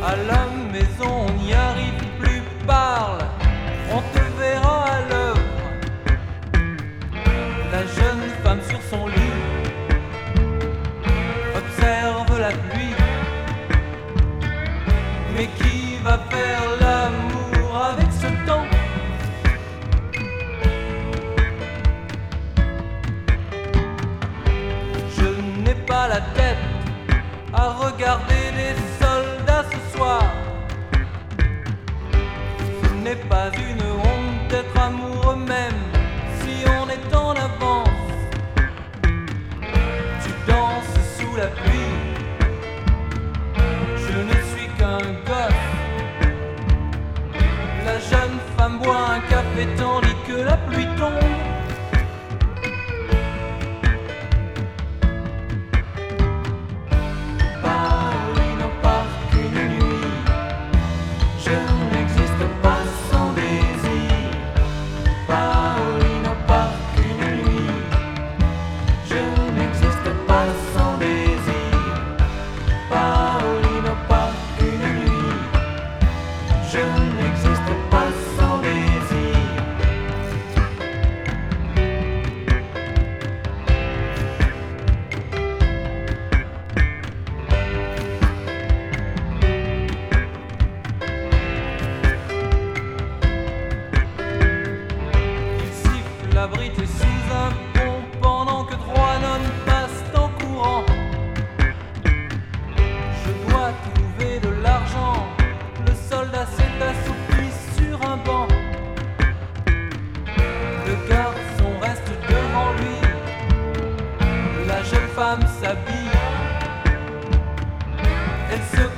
À la maison on n'y arrive plus, parle, on te verra à l'œuvre. La jeune femme sur son lit observe la pluie. Mais qui va faire l'amour avec ce temps? Je n'ai pas la tête à regarder des soldats ce soir. Ce n'est pas une honte d'être amoureux même si on est en avance. Tu danses sous la pluie, je ne suis qu'un gosse. La jeune femme boit un café tandis que la pluie tombe. Paris part qu'une nuit, je n'existe pas sans désir. Paris part qu'une nuit, je n'existe pas sans désir. Paris part qu'une nuit, je n'existe pas sans désir. Il siffle la brite sous un pont pendant que trois nonnes passent en courant. Je dois trouver de l'argent, le soldat s'est assoupi sur un banc. Le garçon reste devant lui, la jeune femme s'habille. Elle se